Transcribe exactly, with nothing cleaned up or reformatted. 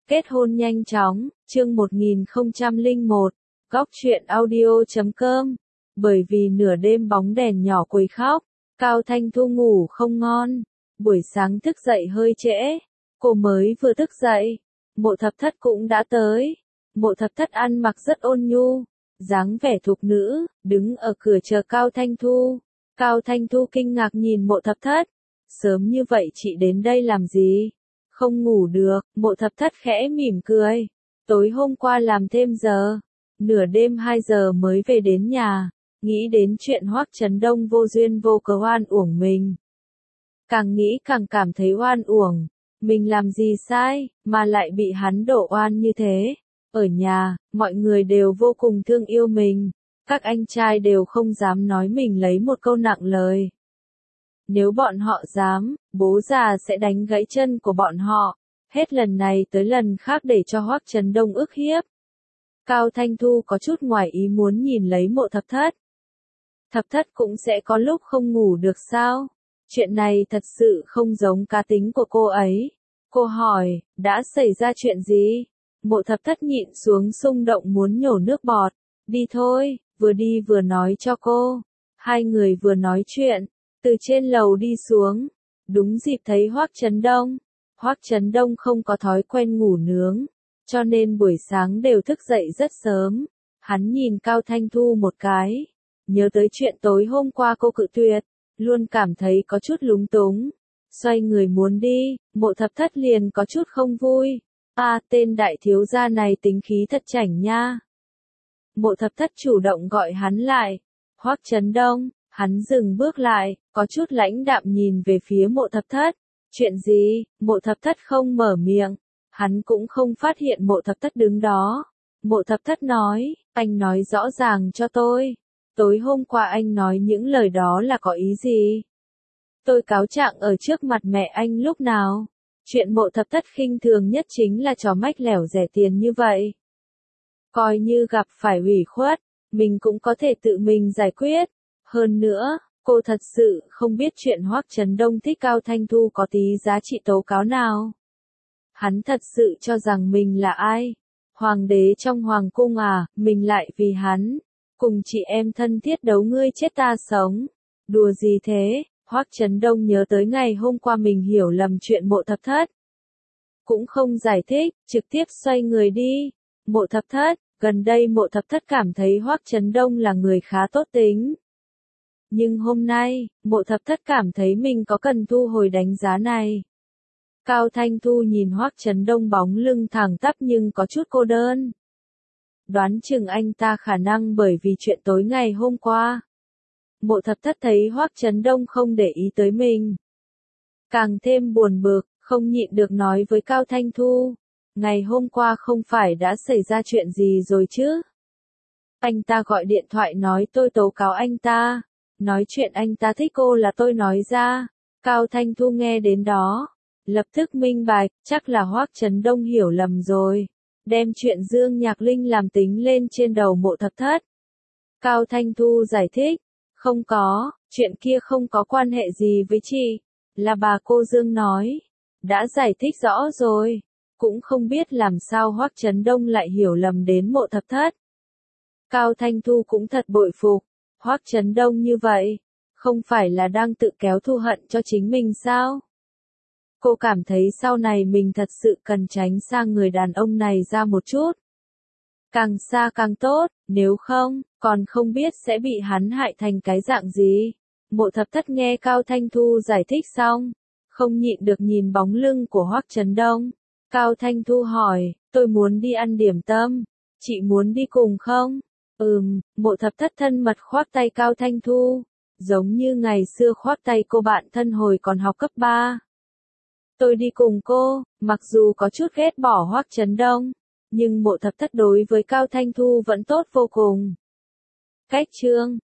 Kết hôn nhanh chóng, chương một nghìn không trăm lẻ một, góc truyện audio chấm com. Bởi vì nửa đêm bóng đèn nhỏ quấy khóc, Cao Thanh Thu ngủ không ngon. Buổi sáng thức dậy hơi trễ, cô mới vừa thức dậy, Mộ Thập Thất cũng đã tới. Mộ Thập Thất ăn mặc rất ôn nhu, dáng vẻ thục nữ, đứng ở cửa chờ Cao Thanh Thu. Cao Thanh Thu kinh ngạc nhìn Mộ Thập Thất. Sớm như vậy chị đến đây làm gì? Không ngủ được, Mộ Thập Thất khẽ mỉm cười. Tối hôm qua làm thêm giờ, nửa đêm hai giờ mới về đến nhà, nghĩ đến chuyện Hoắc Chấn Đông vô duyên vô cớ oan uổng mình. Càng nghĩ càng cảm thấy oan uổng, mình làm gì sai, mà lại bị hắn đổ oan như thế. Ở nhà, mọi người đều vô cùng thương yêu mình, các anh trai đều không dám nói mình lấy một câu nặng lời. Nếu bọn họ dám, bố già sẽ đánh gãy chân của bọn họ, hết lần này tới lần khác để cho Hoắc Chấn Đông ức hiếp. Cao Thanh Thu có chút ngoài ý muốn nhìn lấy Mộ Thập Thất. Thập Thất cũng sẽ có lúc không ngủ được sao? Chuyện này thật sự không giống cá tính của cô ấy. Cô hỏi, đã xảy ra chuyện gì? Mộ Thập Thất nhịn xuống xung động muốn nhổ nước bọt. Đi thôi, vừa đi vừa nói cho cô. Hai người vừa nói chuyện, từ trên lầu đi xuống. Đúng dịp thấy Hoắc Chấn Đông. Hoắc Chấn Đông không có thói quen ngủ nướng, cho nên buổi sáng đều thức dậy rất sớm. Hắn nhìn Cao Thanh Thu một cái, nhớ tới chuyện tối hôm qua cô cự tuyệt, luôn cảm thấy có chút lúng túng. Xoay người muốn đi, Mộ Thập Thất liền có chút không vui. À, tên đại thiếu gia này tính khí thật chảnh nha. Mộ Thập Thất chủ động gọi hắn lại. Hoắc Chấn Đông, hắn dừng bước lại, có chút lãnh đạm nhìn về phía Mộ Thập Thất. Chuyện gì? Mộ Thập Thất không mở miệng. Hắn cũng không phát hiện Mộ Thập Thất đứng đó. Mộ Thập Thất nói, anh nói rõ ràng cho tôi. Tối hôm qua anh nói những lời đó là có ý gì? Tôi cáo trạng ở trước mặt mẹ anh lúc nào? Chuyện Mộ Thập Thất khinh thường nhất chính là trò mách lẻo rẻ tiền như vậy. Coi như gặp phải ủy khuất, mình cũng có thể tự mình giải quyết. Hơn nữa, cô thật sự không biết chuyện Hoắc Chấn Đông thích Cao Thanh Thu có tí giá trị tố cáo nào. Hắn thật sự cho rằng mình là ai? Hoàng đế trong hoàng cung à, mình lại vì hắn, cùng chị em thân thiết đấu ngươi chết ta sống. Đùa gì thế? Hoắc Chấn Đông nhớ tới ngày hôm qua mình hiểu lầm chuyện Mộ Thập Thất. Cũng không giải thích, trực tiếp xoay người đi. Mộ Thập Thất, gần đây Mộ Thập Thất cảm thấy Hoắc Chấn Đông là người khá tốt tính. Nhưng hôm nay, Mộ Thập Thất cảm thấy mình có cần thu hồi đánh giá này. Cao Thanh Thu nhìn Hoắc Chấn Đông bóng lưng thẳng tắp nhưng có chút cô đơn. Đoán chừng anh ta khả năng bởi vì chuyện tối ngày hôm qua. Mộ Thập Thất thấy Hoắc Chấn Đông không để ý tới mình, càng thêm buồn bực, không nhịn được nói với Cao Thanh Thu. Ngày hôm qua không phải đã xảy ra chuyện gì rồi chứ? Anh ta gọi điện thoại nói tôi tố cáo anh ta. Nói chuyện anh ta thích cô là tôi nói ra. Cao Thanh Thu nghe đến đó, lập tức minh bạch, chắc là Hoắc Chấn Đông hiểu lầm rồi. Đem chuyện Dương Nhạc Linh làm tính lên trên đầu Mộ Thập Thất. Cao Thanh Thu giải thích, không có, chuyện kia không có quan hệ gì với chị, là bà cô Dương nói. Đã giải thích rõ rồi, cũng không biết làm sao Hoắc Chấn Đông lại hiểu lầm đến Mộ Thập Thất. Cao Thanh Thu cũng thật bội phục, Hoắc Chấn Đông như vậy, không phải là đang tự kéo thù hận cho chính mình sao? Cô cảm thấy sau này mình thật sự cần tránh xa người đàn ông này ra một chút. Càng xa càng tốt, nếu không, còn không biết sẽ bị hắn hại thành cái dạng gì. Mộ Thập Thất nghe Cao Thanh Thu giải thích xong, không nhịn được nhìn bóng lưng của Hoắc Chấn Đông. Cao Thanh Thu hỏi, tôi muốn đi ăn điểm tâm, chị muốn đi cùng không? Ừm, Mộ Thập Thất thân mật khoác tay Cao Thanh Thu, giống như ngày xưa khoác tay cô bạn thân hồi còn học cấp ba. Tôi đi cùng cô, mặc dù có chút ghét bỏ Hoắc Chấn Đông, nhưng Mộ Thập Thất đối với Cao Thanh Thu vẫn tốt vô cùng. Cách chương